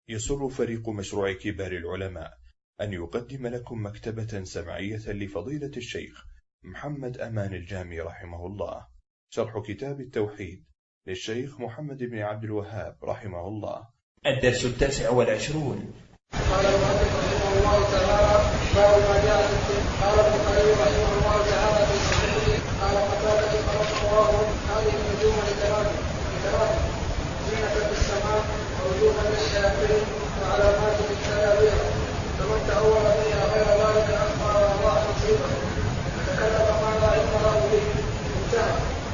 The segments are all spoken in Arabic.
يسر فريق مشروع كبار العلماء أن يقدم لكم مكتبة سمعية لفضيلة الشيخ محمد أمان الجامي رحمه الله، شرح كتاب التوحيد للشيخ محمد بن عبد الوهاب رحمه الله. الدرس 29. قال المؤلف رحمه الله تعالى: باب ما جاء قال البخاري رحمه الله تعالى في صحيحه: قال قتادة خلق الله هذه النجوم لثلاث: زينة في السماء، ووجوها للشياطين، وعلامات للتابع، فمن تأول فيها غير ذلك أخبر الله نصيبه، وتكلم ما لا علم له به. انتهى.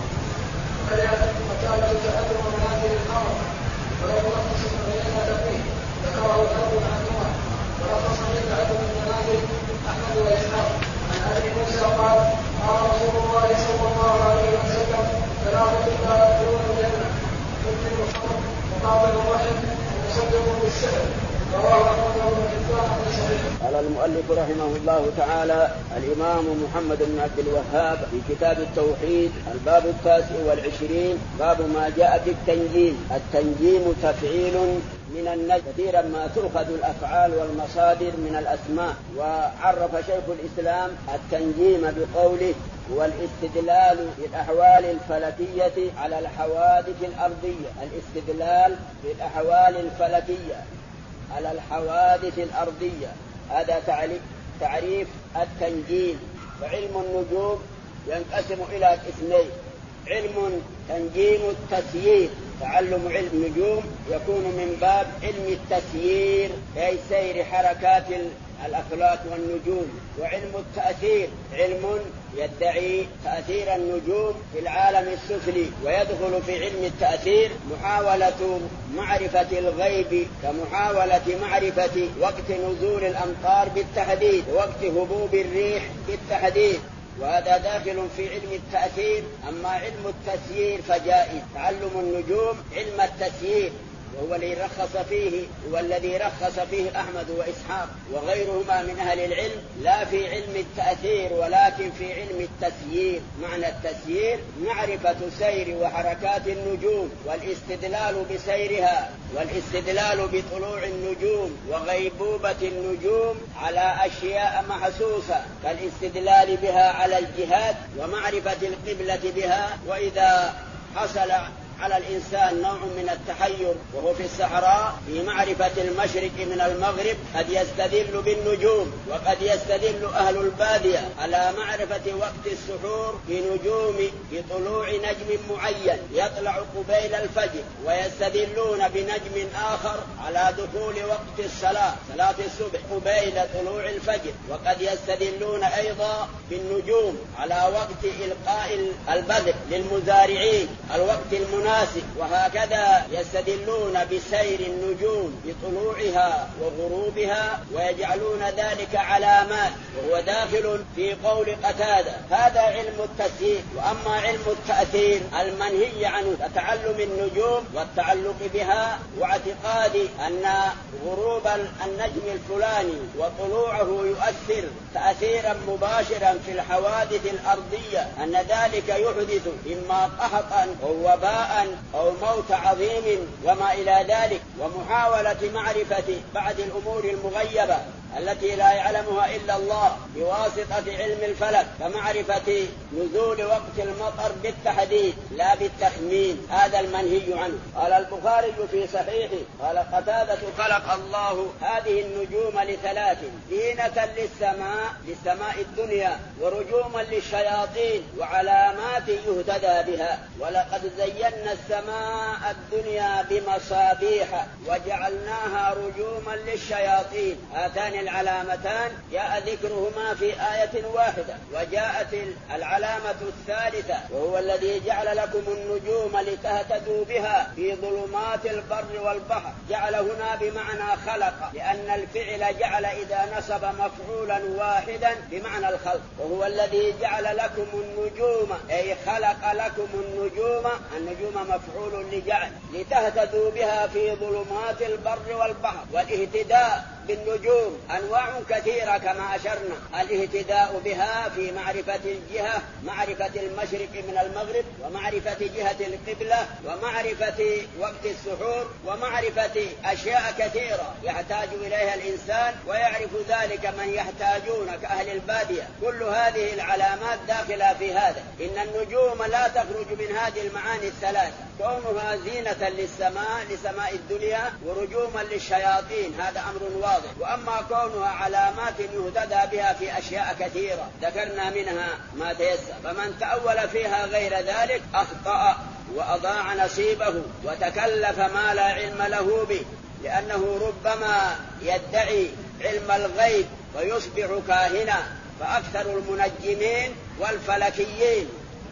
قتادة تحدث منازل الأرض، ولو رخص العلماء فيه ذكره الأرض عنهما، ورخص بدعة من منازل أحمد وإسحاق. عن أبي موسى قال: قال رسول الله صلى الله عليه وسلم: ثلاثة لا يدخلون الجنة: مدمن الخمر، وقاطع الرحم، ومصدق بالسحر. رواه أحمد بن حبان في صحيحه. قال المؤلف رحمه الله تعالى الإمام محمد بن عبد الوهاب في كتاب التوحيد الباب 29، باب ما جاء في التنجيم. التنجيم تفعيل من النجم، كثيرا ما تؤخذ الأفعال والمصادر من الأسماء. وعرف شيخ الإسلام التنجيم بقوله: هو الاستدلال بالأحوال الفلكية على الحوادث الأرضية. الاستدلال بالأحوال الفلكية على الحوادث الأرضية، هذا تعريف التنجيم. وعلم النجوم ينقسم إلى قسمين: علم تنجيم التسيير، تعلم علم النجوم يكون من باب علم التسيير، أي سير حركات الأفلاك والنجوم. وعلم التأثير علم يدعي تأثير النجوم في العالم السفلي، ويدخل في علم التأثير محاولة معرفة الغيب، كمحاولة معرفة وقت نزول الأمطار بالتحديد، وقت هبوب الريح بالتحديد، وهذا داخل في علم التأثير. أما علم التسيير فجائز. تعلم النجوم علم التسيير، وهو الذي رخص فيه أحمد وإسحاق وغيرهما من أهل العلم، لا في علم التأثير ولكن في علم التسيير. معنى التسيير معرفة سير وحركات النجوم، والاستدلال بسيرها، والاستدلال بطلوع النجوم وغيبوبة النجوم على أشياء محسوسة، كالاستدلال بها على الجهاد ومعرفة القبلة بها. وإذا حصل على الإنسان نوع من التحير وهو في الصحراء في معرفة المشرق من المغرب، قد يستدل بالنجوم. وقد يستدل أهل البادية على معرفة وقت السحور بطلوع نجم معين يطلع قبيل الفجر، ويستدلون بنجم آخر على دخول وقت صلاة الصبح قبيل طلوع الفجر. وقد يستدلون أيضا بالنجوم على وقت إلقاء البذر للمزارعين، الوقت المناسب. وهكذا يستدلون بسير النجوم بطلوعها وغروبها، ويجعلون ذلك علامات، وهو داخل في قول قتادة. هذا علم التسيير. وأما علم التأثير المنهي عنه كتعلم النجوم والتعلق بها، واعتقاد أن غروب النجم الفلاني وطلوعه يؤثر تأثيرا مباشرا في الحوادث الأرضية، أن ذلك يحدث إما قحطا أو وباء أو موت عظيم وما إلى ذلك. ومحاولة معرفة بعض الأمور المغيبة التي لا يعلمها إلا الله بواسطة علم الفلك، كمعرفة نزول وقت المطر بالتحديد لا بالتخمين، هذا المنهي عنه. قال البخاري في صحيحه: قال قتادة: خلق الله هذه النجوم لثلاث: زينة للسماء الدنيا، ورجوما للشياطين، وعلامات يهتدى بها. ولقد زينا السماء الدنيا بمصابيح وجعلناها رجوما للشياطين. هاتان العلامتان جاء ذكرهما في آية واحدة. وجاءت العلامة الثالثة، وهو الذي جعل لكم النجوم لتهتدوا بها في ظلمات البر والبحر. جعل هنا بمعنى خلق، لأن الفعل جعل إذا نصب مفعولا واحدا بمعنى الخلق. وهو الذي جعل لكم النجوم، أي خلق لكم النجوم مفعول لجعل، لتهتدوا بها في ظلمات البر والبحر. والاهتداء بالنجوم أنواع كثيرة كما أشرنا: الاهتداء بها في معرفة الجهة، معرفة المشرق من المغرب، ومعرفة جهة القبلة، ومعرفة وقت السحور، ومعرفة أشياء كثيرة يحتاج إليها الإنسان ويعرف ذلك من يحتاجون كأهل البادية. كل هذه العلامات داخلة في هذا. إن النجوم لا تخرج من هذه المعاني الثلاثة: كونها زينة للسماء، لسماء الدنيا، ورجوما للشياطين، هذا أمر واضح. وأما كونها علامات يهتدى بها في أشياء كثيرة ذكرنا منها ما تيسر، فمن تأول فيها غير ذلك أخطأ وأضاع نصيبه وتكلف ما لا علم له به، لأنه ربما يدعي علم الغيب ويصبح كاهنا. فأكثر المنجمين والفلكيين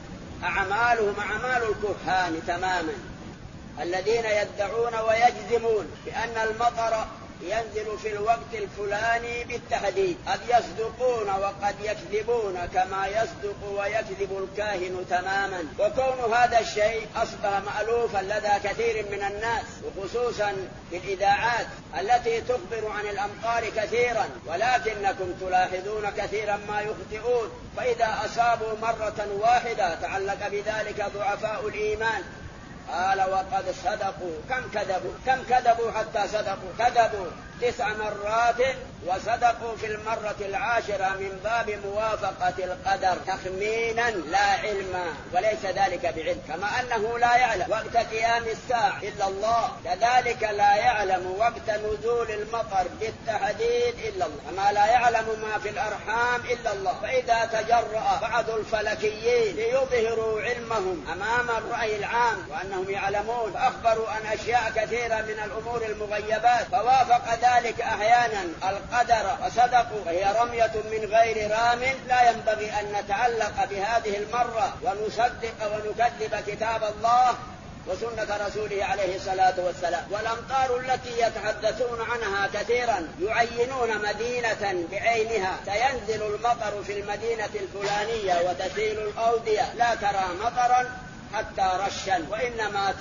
أعمالهم أعمال الكهان تماما، الذين يدعون ويجزمون بأن المطر ينزل في الوقت الفلاني بالتحديد. قد يصدقون وقد يكذبون كما يصدق ويكذب الكاهن تماما. وكون هذا الشيء أصبح مألوفا لدى كثير من الناس، وخصوصا في الإذاعات التي تخبر عن الأمطار كثيرا، ولكنكم تلاحظون كثيرا ما يخطئون. فإذا أصابوا مرة واحدة تعلق بذلك ضعفاء الإيمان. قال وقد صدقوا. كم كذبوا حتى صدقوا؟ كذبوا 9 مرات وصدقوا في المرة 10 من باب موافقة القدر تخمينا لا علما، وليس ذلك بعلم. كما أنه لا يعلم وقت قيام الساعة إلا الله، كذلك لا يعلم وقت نزول المطر بالتحديد إلا الله، كما لا يعلم ما في الأرحام إلا الله. فإذا تجرأ بعض الفلكيين ليظهروا علمهم أمام الرأي العام وأنهم يعلمون، فأخبروا عن أشياء كثيرة من الأمور المغيبات، فوافق ذلك أحيانا القدر وصدقوا، فهي رمية من غير رام. لا ينبغي أن نتعلق بهذه المرة ونصدق ونكذب كتاب الله وسنة رسوله عليه الصلاة والسلام. والأمطار التي يتحدثون عنها كثيرا يعينون مدينة بعينها، سينزل المطر في المدينة الفلانية وتسيل الأودية، لا ترى مطرا حتى رشا، وإنما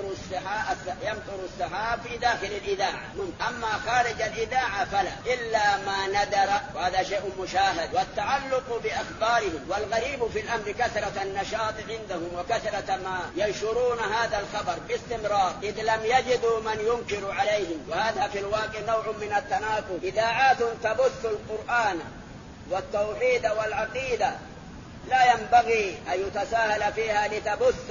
يمطر السحاب في داخل الإذاعة. أما خارج الإذاعة فلا، إلا ما ندر، وهذا شيء مشاهد. والتعلق بأخبارهم، والغريب في الأمر كثرة النشاط عندهم وكثرة ما ينشرون هذا الخبر باستمرار، إذ لم يجدوا من ينكر عليهم. وهذا في الواقع نوع من التناقض. إذاعات تبث القرآن والتوحيد والعقيدة لا ينبغي أن يتساهل فيها لتبث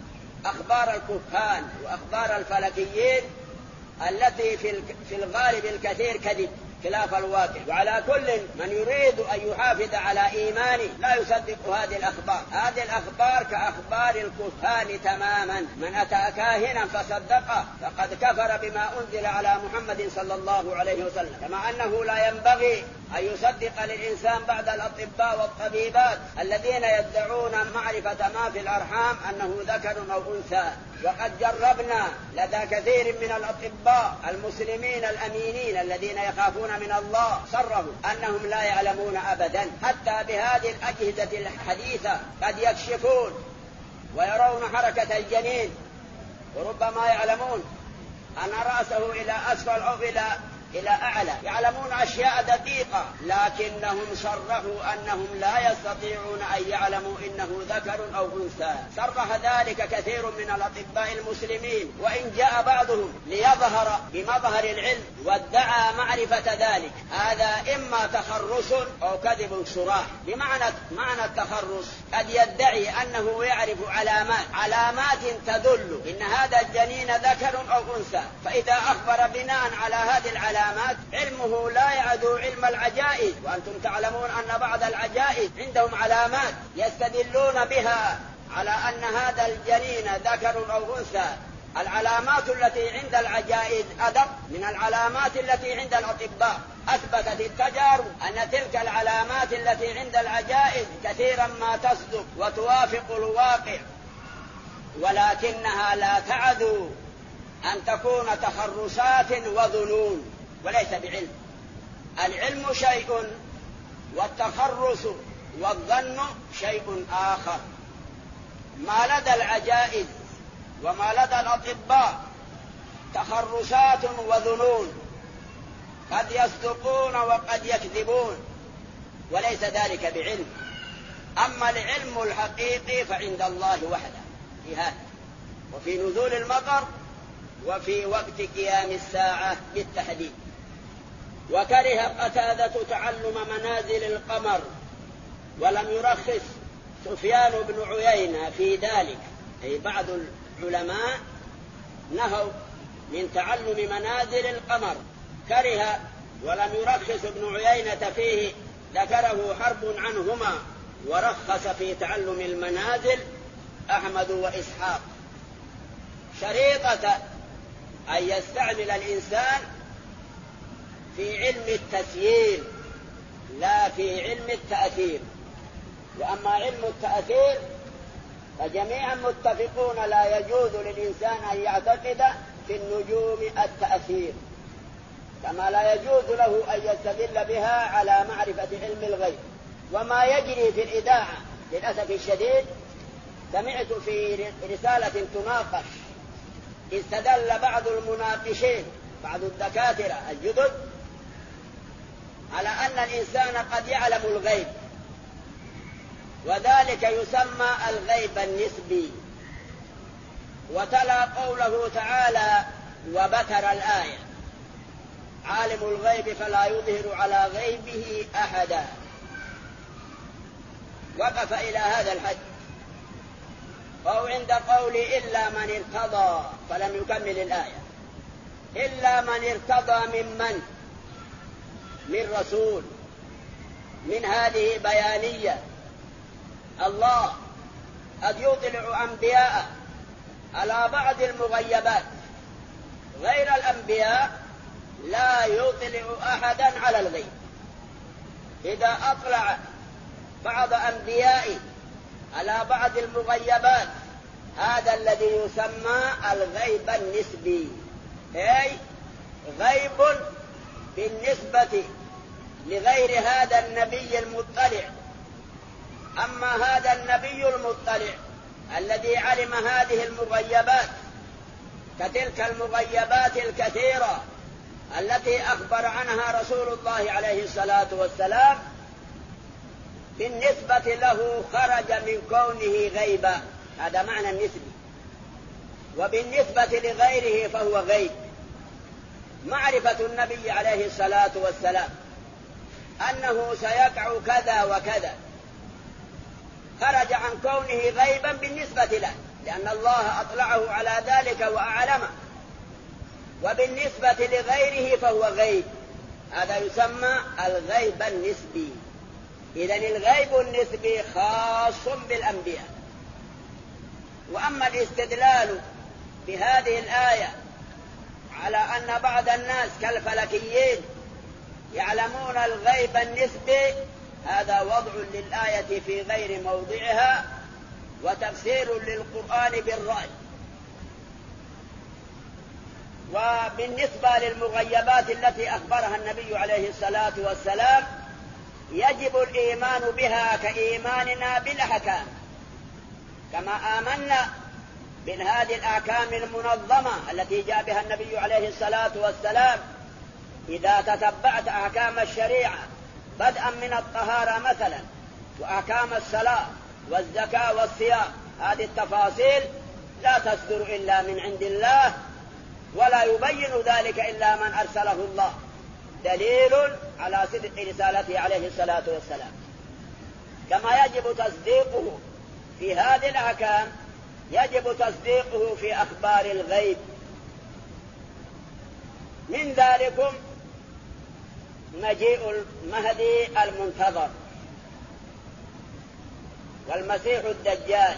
أخبار الكهان وأخبار الفلكيين التي في الغالب الكثير كذب خلاف الواقع. وعلى كل من يريد أن يحافظ على إيمانه لا يصدق هذه الأخبار. هذه الأخبار كأخبار الكهان تماما. من أتى كاهنا فصدقه فقد كفر بما أنزل على محمد صلى الله عليه وسلم. كما أنه لا ينبغي أن يصدق للإنسان بعد الأطباء والطبيبات الذين يدعون معرفة ما في الأرحام أنه ذكر أو أنثى. وقد جربنا لدى كثير من الأطباء المسلمين الأمينين الذين يخافون من الله صرهم أنهم لا يعلمون أبدا، حتى بهذه الأجهزة الحديثة قد يكشفون ويرون حركة الجنين، وربما يعلمون أن رأسه إلى أسفل أو إلى أعلى، يعلمون أشياء دقيقة، لكنهم صرحوا أنهم لا يستطيعون أن يعلموا إنه ذكر أو أنثى. صرح ذلك كثير من الأطباء المسلمين، وإن جاء بعضهم ليظهر بمظهر العلم وادعى معرفة ذلك، هذا إما تخرص أو كذب صراح. بمعنى التخرص قد يدعي أنه يعرف علامات تدل إن هذا الجنين ذكر أو أنثى، فإذا أخبر بناء على هذه العلامات علمه لا يعدو علم العجائز. وأنتم تعلمون أن بعض العجائز عندهم علامات يستدلون بها على أن هذا الجنين ذكر أو أنثى. العلامات التي عند العجائز أدق من العلامات التي عند الأطباء. أثبتت التجارب أن تلك العلامات التي عند العجائز كثيرا ما تصدق وتوافق الواقع، ولكنها لا تعدو أن تكون تخرصات وظنون وليس بعلم. العلم شيء والتخرص والظن شيء آخر. ما لدى العجائز وما لدى الأطباء تخرصات وظنون، قد يصدقون وقد يكذبون، وليس ذلك بعلم. أما العلم الحقيقي فعند الله وحده في هذا، وفي نزول المطر، وفي وقت قيام الساعة بالتحديد. وكره قتادة تعلم منازل القمر، ولم يرخص سفيان بن عيينة في ذلك، أي بعض العلماء نهوا من تعلم منازل القمر، كره ولم يرخص ابن عيينة فيه، ذكره حرب عنهما، ورخص في تعلم المنازل أحمد وإسحاق. شريطة أن يستعمل الإنسان في علم التسيير لا في علم التأثير. وأما علم التأثير فجميعا متفقون لا يجوز للإنسان أن يعتقد في النجوم التأثير، كما لا يجوز له أن يستدل بها على معرفة علم الغيب. وما يجري في الإذاعة للأسف الشديد، سمعت في رسالة تناقش استدل بعض المناقشين بعض الدكاترة الجدد على أن الإنسان قد يعلم الغيب، وذلك يسمى الغيب النسبي، وتلا قوله تعالى وبتر الآية عالم الغيب فلا يظهر على غيبه أحدا. وقف إلى هذا الحد، أو عند قول إلا من ارتضى، فلم يكمل الآية. إلا من ارتضى من رسول، من هذه بيانية. الله قد يطلع أنبياء على بعض المغيبات، غير الأنبياء لا يطلع أحدا على الغيب. إذا أطلع بعض أنبيائه على بعض المغيبات، هذا الذي يسمى الغيب النسبي، أي غيب بالنسبة لغير هذا النبي المطلع. أما هذا النبي المطلع الذي علم هذه المغيبات كتلك المغيبات الكثيرة التي أخبر عنها رسول الله عليه الصلاة والسلام، بالنسبة له خرج من كونه غيبا، هذا معنى النسبي. وبالنسبة لغيره فهو غيب. معرفة النبي عليه الصلاة والسلام أنه سيقع كذا وكذا خرج عن كونه غيبا بالنسبة له، لأن الله أطلعه على ذلك وأعلمه. وبالنسبة لغيره فهو غيب، هذا يسمى الغيب النسبي. إذن الغيب النسبي خاص بالأنبياء. وأما الاستدلال بهذه الآية على أن بعض الناس كالفلكيين يعلمون الغيب النسبي، هذا وضع للآية في غير موضعها وتفسير للقرآن بالرأي. وبالنسبة للمغيبات التي أخبرها النبي عليه الصلاة والسلام يجب الإيمان بها كإيماننا بالأحكام، كما آمنا بهذه الأحكام المنظمة التي جاء بها النبي عليه الصلاة والسلام. إذا تتبعت أحكام الشريعة بدءا من الطهارة مثلا، وأحكام الصلاة والزكاة والصيام، هذه التفاصيل لا تصدر إلا من عند الله، ولا يبين ذلك إلا من أرسله الله، دليل على صدق رسالته عليه الصلاة والسلام. كما يجب تصديقه في هذه الأحكام يجب تصديقه في أخبار الغيب. من ذلكم مجيء المهدي المنتظر، والمسيح الدجال،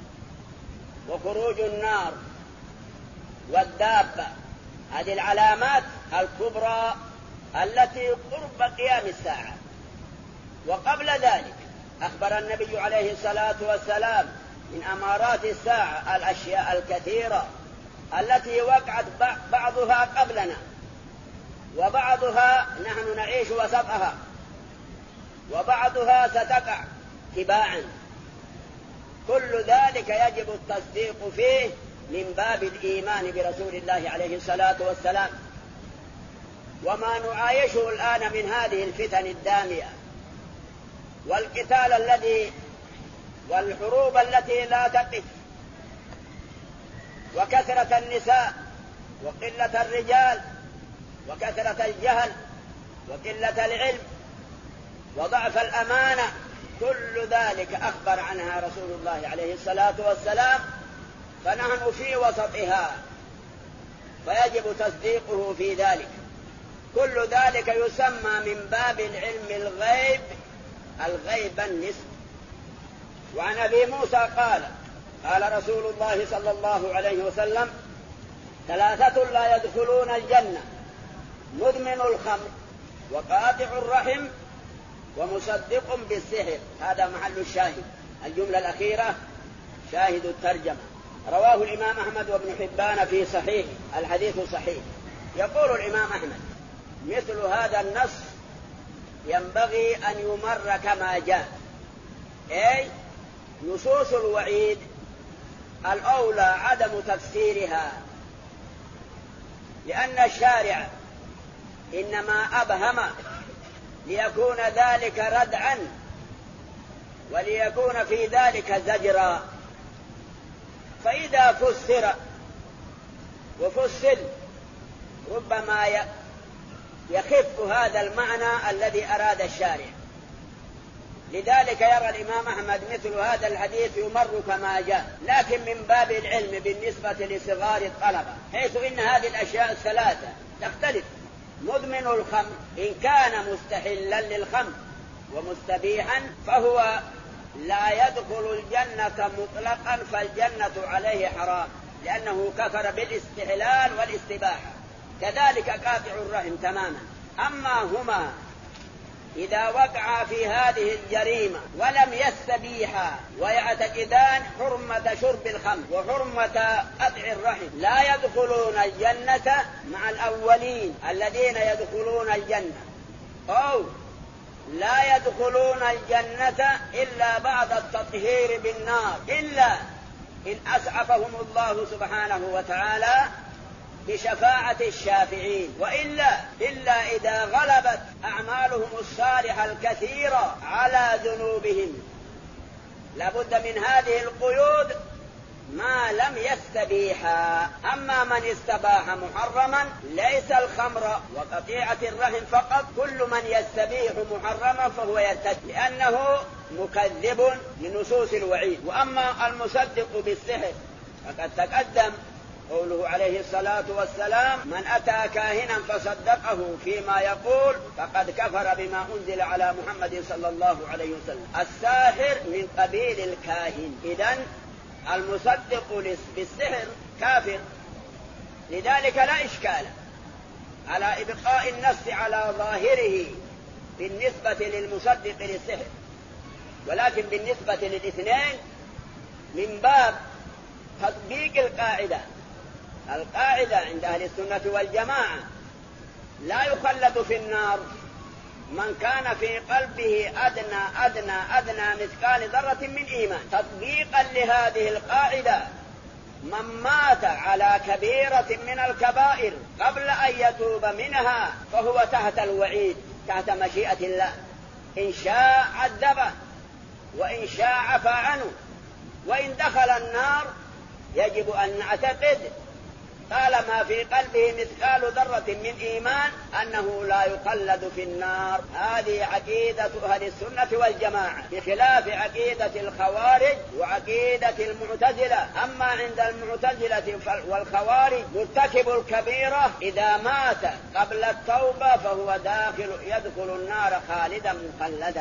وخروج النار، والدابة. هذه العلامات الكبرى التي قرب قيام الساعة. وقبل ذلك أخبر النبي عليه الصلاة والسلام من أمارات الساعة الأشياء الكثيرة التي وقعت بعضها قبلنا، وبعضها نحن نعيش وسطها، وبعضها ستقع تباعا. كل ذلك يجب التصديق فيه من باب الإيمان برسول الله عليه الصلاة والسلام. وما نعايشه الآن من هذه الفتن الدامية والقتال الذي والحروب التي لا تقف وكثرة النساء وقلة الرجال وكثرة الجهل وقلة العلم وضعف الأمانة، كل ذلك أخبر عنها رسول الله عليه الصلاة والسلام، فنحن في وسطها فيجب تصديقه في ذلك. كل ذلك يسمى من باب العلم الغيب الغيب النسبي. وعن أبي موسى قال رسول الله صلى الله عليه وسلم: 3 لا يدخلون الجنة: مدمن الخمر وقاطع الرحم ومصدق بالسحر. هذا محل الشاهد، الجملة الأخيرة شاهد الترجمة. رواه الإمام أحمد وابن حبان في صحيح، الحديث صحيح. يقول الإمام أحمد: مثل هذا النص ينبغي أن يمر كما جاء، أي نصوص الوعيد الأولى عدم تفسيرها، لأن الشارع إنما أبهم ليكون ذلك ردعا وليكون في ذلك زجرا. فإذا فسر وفصل ربما يخف هذا المعنى الذي أراد الشارع. لذلك يرى الإمام أحمد مثل هذا الحديث يمر كما جاء، لكن من باب العلم بالنسبة لصغار الطلبة، حيث إن هذه الأشياء الثلاثة تختلف. مدمن الخمر إن كان مستحلا للخمر ومستبيحا فهو لا يدخل الجنة مطلقا، فالجنة عليه حرام لأنه كفر بالاستحلال والاستباحة. كذلك قاطع الرحم تماما. أما هما إذا وقع في هذه الجريمة ولم يستبيحا ويعتقدان حرمة شرب الخمر وحرمة قطع الرحم، لا يدخلون الجنة مع الأولين الذين يدخلون الجنة، أو لا يدخلون الجنة إلا بعد التطهير بالنار، إلا إن أسعفهم الله سبحانه وتعالى بشفاعة الشافعين، إلا إذا غلبت أعمالهم الصالحة الكثيرة على ذنوبهم. لابد من هذه القيود ما لم يستبيحا. أما من استباح محرما ليس الخمر وقطيعة الرحم فقط، كل من يستبيح محرما فهو يرتد لأنه مكذب لنصوص الوعيد. وأما المصدق بالسحر فقد تقدم قوله عليه الصلاة والسلام: من أتى كاهنا فصدقه فيما يقول فقد كفر بما أنزل على محمد صلى الله عليه وسلم. الساحر من قبيل الكاهن، إذن المصدق بالسحر كافر. لذلك لا إشكال على إبقاء النص على ظاهره بالنسبة للمصدق للسحر، ولكن بالنسبة للاثنين من باب تطبيق القاعدة عند أهل السنة والجماعة: لا يخلد في النار من كان في قلبه أدنى مثقال ذرة من إيمان. تطبيقا لهذه القاعدة، من مات على كبيرة من الكبائر قبل أن يتوب منها فهو تحت الوعيد، تحت مشيئة الله، إن شاء عذبه وإن شاء عفى عنه. وإن دخل النار يجب أن نعتقد طالما في قلبه مثقال ذرة من إيمان أنه لا يخلد في النار. هذه عقيدة أهل السنة والجماعة، بخلاف عقيدة الخوارج وعقيدة المعتزلة. أما عند المعتزلة والخوارج مرتكب الكبيرة إذا مات قبل التوبة فهو يدخل النار خالدا مخلدا.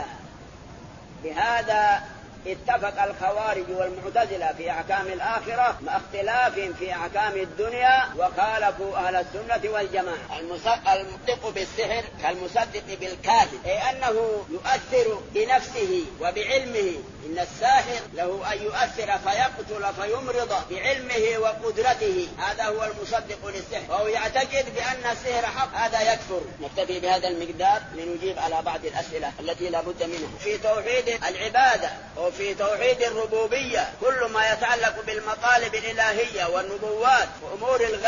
بهذا اتفق الخوارج والمعتزلة في أحكام الآخرة مع اختلاف في أحكام الدنيا، وخالفوا أهل السنة والجماعة. المصدق بالسحر كالمصدق بالكاذب، أي أنه يؤثر بنفسه وبعلمه. إن الساحر له أن يؤثر فيقتل فيمرض بعلمه وقدرته، هذا هو المصدق للسحر، وهو يعتقد بأن السحر حق، هذا يكفر. نكتفي بهذا المقدار لنجيب على بعض الأسئلة التي لا بد منها. في توحيد العبادة وفي توحيد الربوبية كل ما يتعلق بالمطالب الإلهية والنبوات وأمور الغيب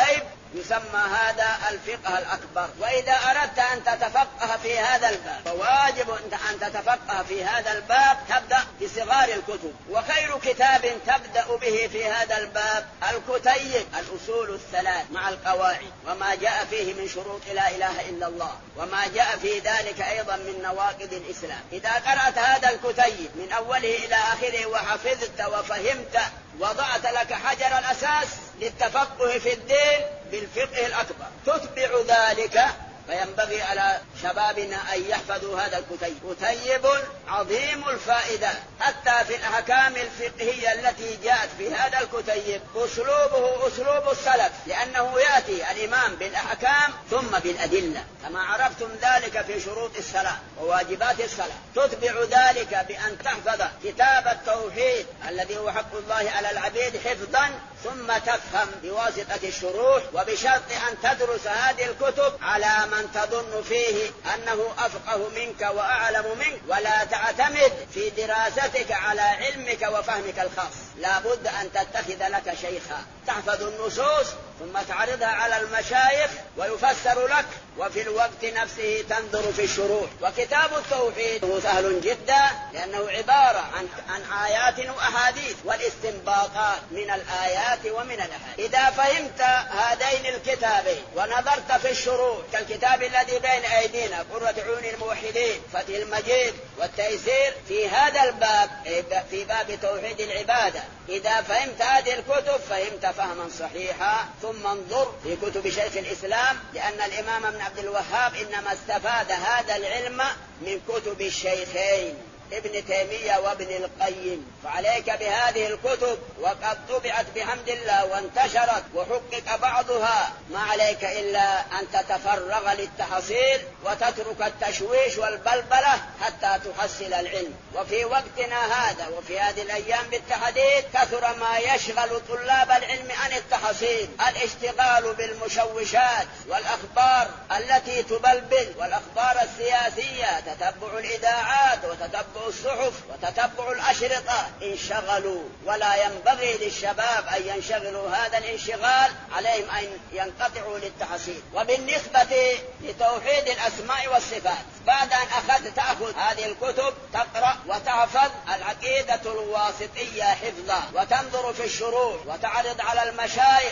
يسمى هذا الفقه الأكبر. وإذا أردت أن تتفقه في هذا الباب فواجب أن تتفقه في هذا الباب تبدأ بصغار الكتب. وخير كتاب تبدأ به في هذا الباب الكتيب الأصول الثلاث مع القواعد وما جاء فيه من شروط لا إله إلا الله وما جاء في ذلك أيضا من نواقض الإسلام. إذا قرأت هذا الكتيب من أوله إلى آخره وحفظت وفهمت وضعت لك حجر الأساس للتفقه في الدين بالفقه الأكبر. تتبع ذلك فينبغي على شبابنا أن يحفظوا هذا الكتيب. كتيب عظيم الفائدة حتى في الأحكام الفقهية التي جاءت في هذا الكتيب أسلوبه أسلوب السلف، لأنه يأتي الإمام بالأحكام ثم بالأدلة كما عرفتم ذلك في شروط الصلاة وواجبات الصلاة. تتبع ذلك بأن تحفظ كتاب التوحيد الذي هو حق الله على العبيد حفظا ثم تفهم بواسطة الشروح، وبشرط أن تدرس هذه الكتب على من تظن فيه أنه أفقه منك وأعلم منك، ولا تعتمد في دراستك على علمك وفهمك الخاص. لا بد أن تتخذ لك شيخا تحفظ النصوص ثم تعرضها على المشايخ ويفسر لك، وفي الوقت نفسه تنظر في الشروح. وكتاب التوحيد هو سهل جدا لأنه عبارة عن آيات وأحاديث والاستنباطات من الآيات ومن الأحاديث. إذا فهمت هذين الكتابين ونظرت في الشروح كالكتاب الذي بين أيدينا قرة عيون الموحدين فتح المجيد والتيسير في هذا الباب في باب توحيد العبادة، إذا فهمت هذه الكتب فهمت فهما صحيحا. ثم انظر في كتب شيخ الإسلام، لأن الإمام ابن عبد الوهاب إنما استفاد هذا العلم من كتب الشيخين ابن تيمية وابن القيم. فعليك بهذه الكتب وقد طبعت بحمد الله وانتشرت وحقق بعضها، ما عليك إلا أن تتفرغ للتحصيل وتترك التشويش والبلبلة حتى تحصل العلم. وفي وقتنا هذا وفي هذه الأيام بالتحديد كثر ما يشغل طلاب العلم عن التحصيل، الاشتغال بالمشوشات والأخبار التي تبلبل والأخبار السياسية، تتبع الإذاعات وتتبع الصحف وتتبع الأشرطة. انشغلوا، ولا ينبغي للشباب أن ينشغلوا هذا الانشغال، عليهم أن ينقطعوا للتحصيل. وبالنسبة لتوحيد الأسماء والصفات، بعد أن تأخذ هذه الكتب تقرأ وتحفظ العقيدة الواسطية حفظا، وتنظر في الشروح وتعرض على المشايخ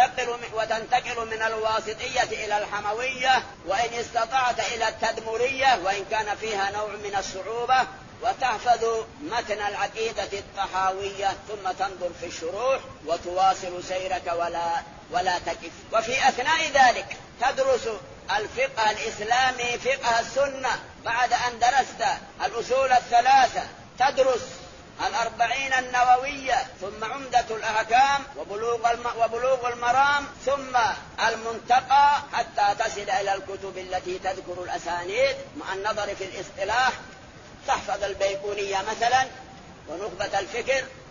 وتنتقل من الواسطية إلى الحموية، وإن استطعت إلى التدمرية وإن كان فيها نوع من الصعوبة، وتحفظ متن العقيدة الطحاوية، ثم تنظر في الشروح وتواصل سيرك ولا تقف. وفي أثناء ذلك تدرس الفقه الإسلامي فقه السنة. بعد أن درست الأصول الثلاثة تدرس 40 النووية، ثم عمدة الأحكام وبلوغ المرام، ثم المنتقى، حتى تصل إلى الكتب التي تذكر الأسانيد مع النظر في الاصطلاح. تحفظ البيقونية مثلا ونخبة الفكر